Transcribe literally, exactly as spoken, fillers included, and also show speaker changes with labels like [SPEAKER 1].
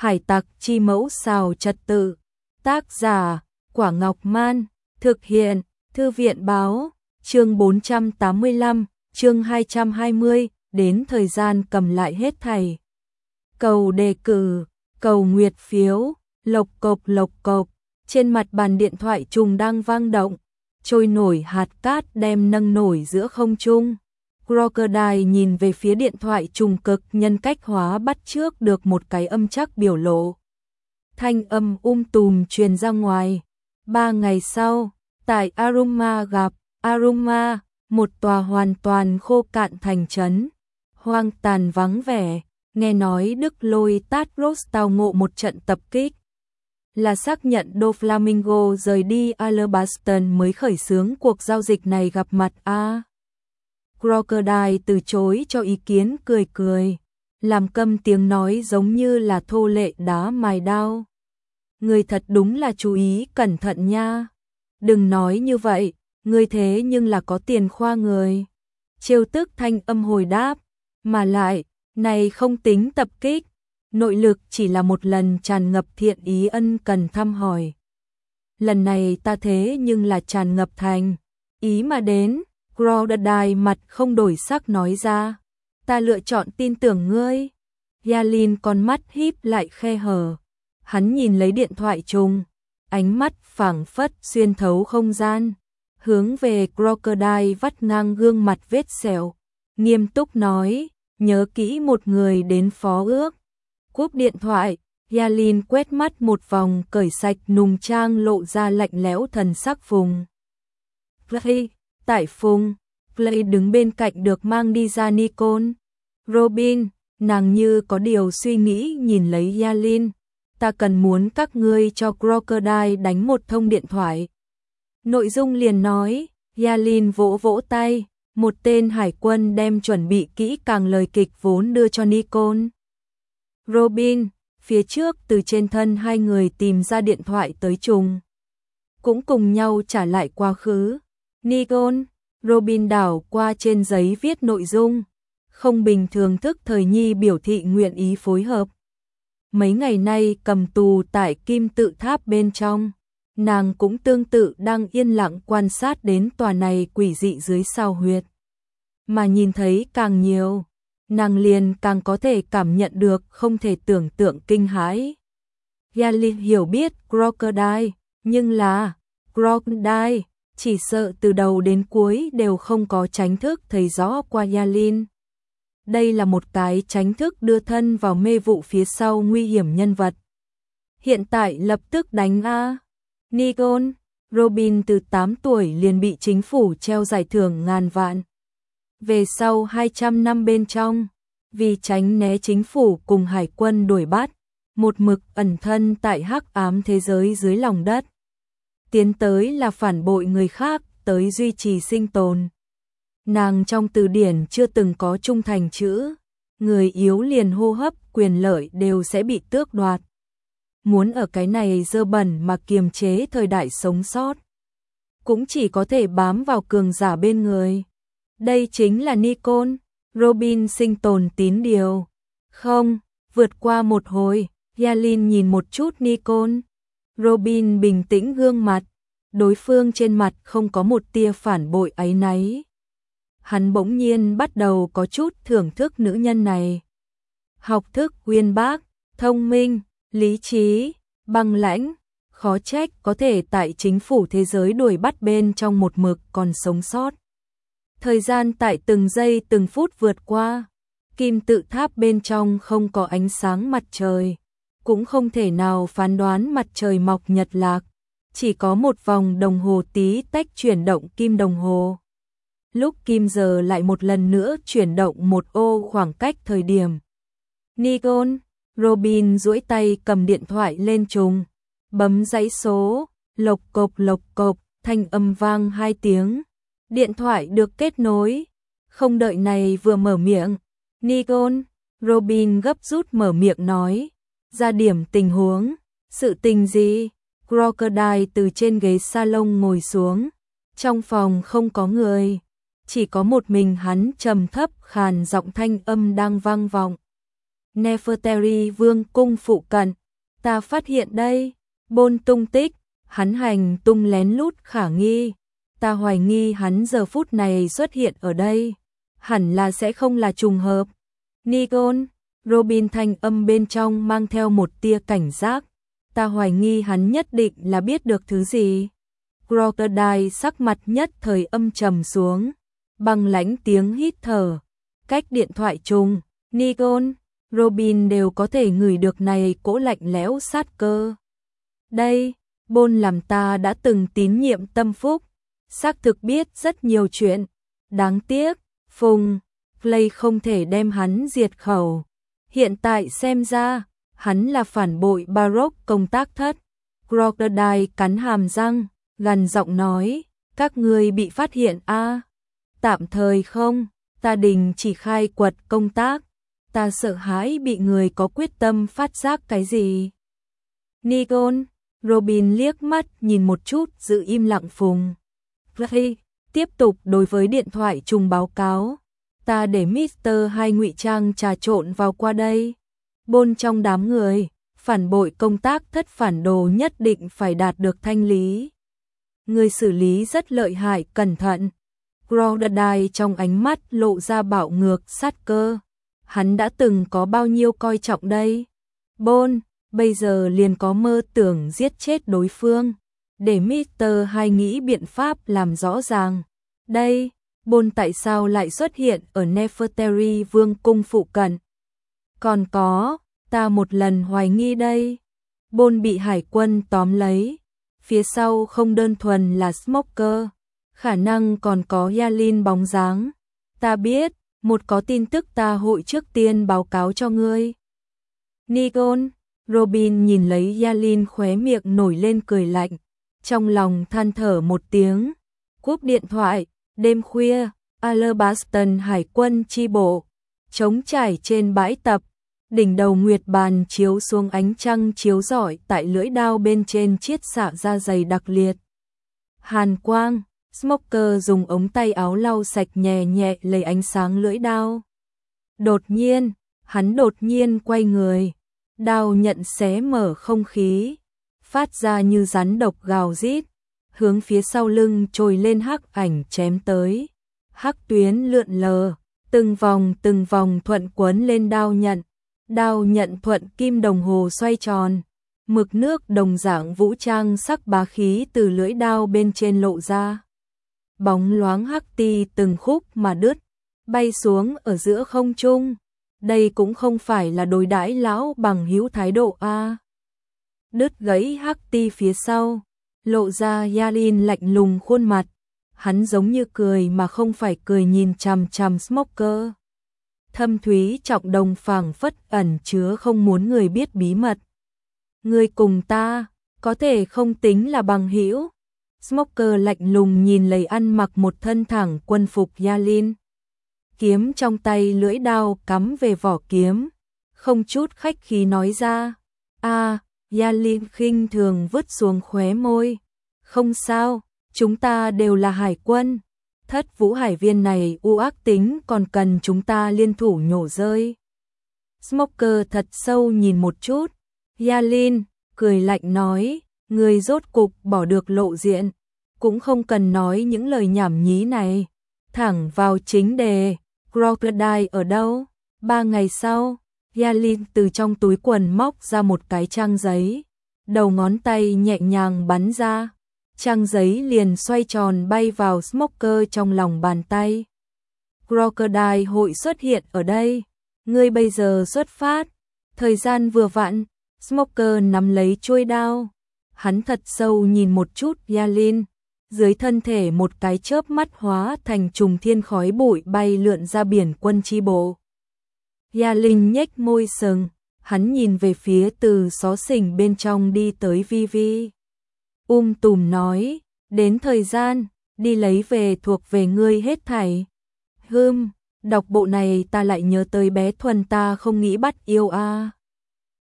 [SPEAKER 1] Hải tặc chi mẫu xào trật tự. Tác giả, Quả Ngọc Man. Thực hiện, Thư viện Báo. Chương bốn trăm tám mươi lăm, chương hai trăm hai mươi, đến thời gian cầm lại hết thảy. Cầu đề cử, cầu nguyệt phiếu, lộc cộc lộc cộc. Trên mặt bàn điện thoại trùng đang vang động, trôi nổi hạt cát đem nâng nổi giữa không trung. Crocodile nhìn về phía điện thoại trùng cực nhân cách hóa bắt chước được một cái âm chắc biểu lộ. Thanh âm um tùm truyền ra ngoài. Ba ngày sau, tại Aruma gặp Aruma, một tòa hoàn toàn khô cạn thành trấn, hoang tàn vắng vẻ. Nghe nói Đức Lôi Tadros tao ngộ một trận tập kích, là xác nhận Doflamingo rời đi Alabaston mới khởi xướng cuộc giao dịch này gặp mặt a. À, Crocodile từ chối cho ý kiến, cười cười, làm câm tiếng nói giống như là thô lệ đá mài đao. Người thật đúng là chú ý cẩn thận nha. Đừng nói như vậy, người thế nhưng là có tiền khoa người. Trêu tức thanh âm hồi đáp, mà lại, này không tính tập kích, nội lực chỉ là một lần tràn ngập thiện ý ân cần thăm hỏi. Lần này ta thế nhưng là tràn ngập thành ý mà đến. Crocodile mặt không đổi sắc nói ra, ta lựa chọn tin tưởng ngươi. Yalin con mắt híp lại khe hở, hắn nhìn lấy điện thoại trùng, ánh mắt phảng phất xuyên thấu không gian, hướng về Crocodile vắt ngang gương mặt vết sẹo, nghiêm túc nói, nhớ kỹ một người đến phó ước. Cúp điện thoại, Yalin quét mắt một vòng cởi sạch nùng trang lộ ra lạnh lẽo thần sắc Phùng. Play, tại Phùng, Play đứng bên cạnh được mang đi ra Nikon. Robin, nàng như có điều suy nghĩ nhìn lấy Yalin, ta cần muốn các ngươi cho Crocodile đánh một thông điện thoại. Nội dung liền nói, Yalin vỗ vỗ tay, một tên hải quân đem chuẩn bị kỹ càng lời kịch vốn đưa cho Nikon. Robin, phía trước từ trên thân hai người tìm ra điện thoại tới trùng, cũng cùng nhau trả lại quá khứ. Nikon, Robin đảo qua trên giấy viết nội dung, không bình thường thức thời nhi biểu thị nguyện ý phối hợp. Mấy ngày nay cầm tù tại Kim Tự Tháp bên trong, nàng cũng tương tự đang yên lặng quan sát đến tòa này quỷ dị dưới sao huyệt. Mà nhìn thấy càng nhiều, nàng liền càng có thể cảm nhận được không thể tưởng tượng kinh hãi. Yalin hiểu biết Crocodile, nhưng là Crocodile chỉ sợ từ đầu đến cuối đều không có tránh thức thấy rõ qua Yalin. Đây là một cái tránh thức đưa thân vào mê vụ phía sau nguy hiểm nhân vật. Hiện tại lập tức đánh a. Nikon, Robin từ tám tuổi liền bị chính phủ treo giải thưởng ngàn vạn. Về sau hai trăm năm bên trong, vì tránh né chính phủ cùng hải quân đuổi bắt, một mực ẩn thân tại hắc ám thế giới dưới lòng đất. Tiến tới là phản bội người khác, tới duy trì sinh tồn. Nàng trong từ điển chưa từng có trung thành chữ, người yếu liền hô hấp quyền lợi đều sẽ bị tước đoạt. Muốn ở cái này dơ bẩn mà kiềm chế thời đại sống sót, cũng chỉ có thể bám vào cường giả bên người. Đây chính là Nikon. Robin sinh tồn tín điều. Không, vượt qua một hồi, Yalin nhìn một chút Nikon. Robin bình tĩnh gương mặt, đối phương trên mặt không có một tia phản bội áy náy. Hắn bỗng nhiên bắt đầu có chút thưởng thức nữ nhân này. Học thức uyên bác, thông minh, lý trí, băng lãnh, khó trách có thể tại chính phủ thế giới đuổi bắt bên trong một mực còn sống sót. Thời gian tại từng giây từng phút vượt qua, Kim Tự Tháp bên trong không có ánh sáng mặt trời, cũng không thể nào phán đoán mặt trời mọc nhật lạc, chỉ có một vòng đồng hồ tí tách chuyển động kim đồng hồ. Lúc kim giờ lại một lần nữa chuyển động một ô khoảng cách thời điểm. Nikon, Robin duỗi tay cầm điện thoại lên trùng, bấm dãy số, lộc cộc lộc cộc, thanh âm vang hai tiếng. Điện thoại được kết nối, không đợi này vừa mở miệng, Nikon, Robin gấp rút mở miệng nói, ra điểm tình huống, sự tình gì? Crocodile từ trên ghế salon ngồi xuống, trong phòng không có người, chỉ có một mình hắn trầm thấp khàn giọng thanh âm đang vang vọng. Nefertari vương cung phụ cận, ta phát hiện đây, Bôn tung tích, hắn hành tung lén lút khả nghi, ta hoài nghi hắn giờ phút này xuất hiện ở đây, hẳn là sẽ không là trùng hợp. Nikon, Robin thanh âm bên trong mang theo một tia cảnh giác, ta hoài nghi hắn nhất định là biết được thứ gì. Crocodile sắc mặt nhất thời âm trầm xuống, băng lãnh tiếng hít thở, cách điện thoại trùng, Nikon, Robin đều có thể ngửi được này cỗ lạnh lẽo sát cơ. Đây, Bôn làm ta đã từng tín nhiệm tâm phúc, xác thực biết rất nhiều chuyện, đáng tiếc, Phùng, Play không thể đem hắn diệt khẩu. Hiện tại xem ra, hắn là phản bội Baroque công tác thất. Crocodile cắn hàm răng, gằn giọng nói, các ngươi bị phát hiện a? À? Tạm thời không, ta đình chỉ khai quật công tác, ta sợ hãi bị người có quyết tâm phát giác cái gì. Nikon, Robin liếc mắt nhìn một chút giữ im lặng Phùng. Play, tiếp tục đối với điện thoại trùng báo cáo. Ta để Mister hai ngụy trang trà trộn vào qua đây. Bôn trong đám người, phản bội công tác thất phản đồ nhất định phải đạt được thanh lý. Người xử lý rất lợi hại, cẩn thận. Crocodile trong ánh mắt lộ ra bạo ngược sát cơ. Hắn đã từng có bao nhiêu coi trọng đây? Bôn, bây giờ liền có mơ tưởng giết chết đối phương. Để Mister hai nghĩ biện pháp làm rõ ràng. Đây, Bôn tại sao lại xuất hiện ở Nefertari vương cung phụ cận? Còn có, ta một lần hoài nghi đây. Bôn bị hải quân tóm lấy. Phía sau không đơn thuần là Smoker, khả năng còn có Yalin bóng dáng. Ta biết, một có tin tức ta hội trước tiên báo cáo cho ngươi. Nikon, Robin nhìn lấy Yalin khóe miệng nổi lên cười lạnh, trong lòng than thở một tiếng, cúp điện thoại. Đêm khuya, Alabaston hải quân chi bộ, trống trải trên bãi tập, đỉnh đầu nguyệt bàn chiếu xuống ánh trăng chiếu rọi tại lưỡi đao bên trên chiết xạ ra dày đặc liệt. Hàn quang, Smoker dùng ống tay áo lau sạch nhẹ nhẹ lấy ánh sáng lưỡi đao. Đột nhiên, hắn đột nhiên quay người, đao nhận xé mở không khí, phát ra như rắn độc gào rít, hướng phía sau lưng trồi lên hắc ảnh chém tới. Hắc tuyến lượn lờ, từng vòng từng vòng thuận quấn lên đao nhận. Đao nhận thuận kim đồng hồ xoay tròn, mực nước đồng dạng vũ trang sắc bá khí từ lưỡi đao bên trên lộ ra. Bóng loáng hắc ti từng khúc mà đứt, bay xuống ở giữa không trung. Đây cũng không phải là đối đãi lão bằng hữu thái độ a. Đứt gãy hắc ti phía sau, lộ ra Yalin lạnh lùng khuôn mặt, hắn giống như cười mà không phải cười nhìn chằm chằm Smoker. Thâm thúy trọng đồng phảng phất ẩn chứa không muốn người biết bí mật. Người cùng ta, có thể không tính là bằng hữu. Smoker lạnh lùng nhìn lấy ăn mặc một thân thẳng quân phục Yalin. Kiếm trong tay lưỡi đao cắm về vỏ kiếm, không chút khách khí nói ra. A, Yalin khinh thường vứt xuống khóe môi. Không sao, chúng ta đều là hải quân. Thất vũ hải viên này u ác tính còn cần chúng ta liên thủ nhổ rơi. Smoker thật sâu nhìn một chút. Yalin, cười lạnh nói, người rốt cục bỏ được lộ diện. Cũng không cần nói những lời nhảm nhí này. Thẳng vào chính đề, Crocodile ở đâu? Ba ngày sau, Yalin từ trong túi quần móc ra một cái trang giấy. Đầu ngón tay nhẹ nhàng bắn ra. Trang giấy liền xoay tròn bay vào Smoker trong lòng bàn tay. Crocodile hội xuất hiện ở đây. Ngươi bây giờ xuất phát. Thời gian vừa vặn. Smoker nắm lấy chuôi đao. Hắn thật sâu nhìn một chút Yalin. Dưới thân thể một cái chớp mắt hóa thành trùng thiên khói bụi bay lượn ra biển quân chi bộ. Yalin nhếch môi sừng. Hắn nhìn về phía từ xó xỉnh bên trong đi tới Vivi. Um tùm nói, đến thời gian, đi lấy về thuộc về ngươi hết thảy. Hừm, đọc bộ này ta lại nhớ tới bé Thuần ta không nghĩ bắt yêu a. À.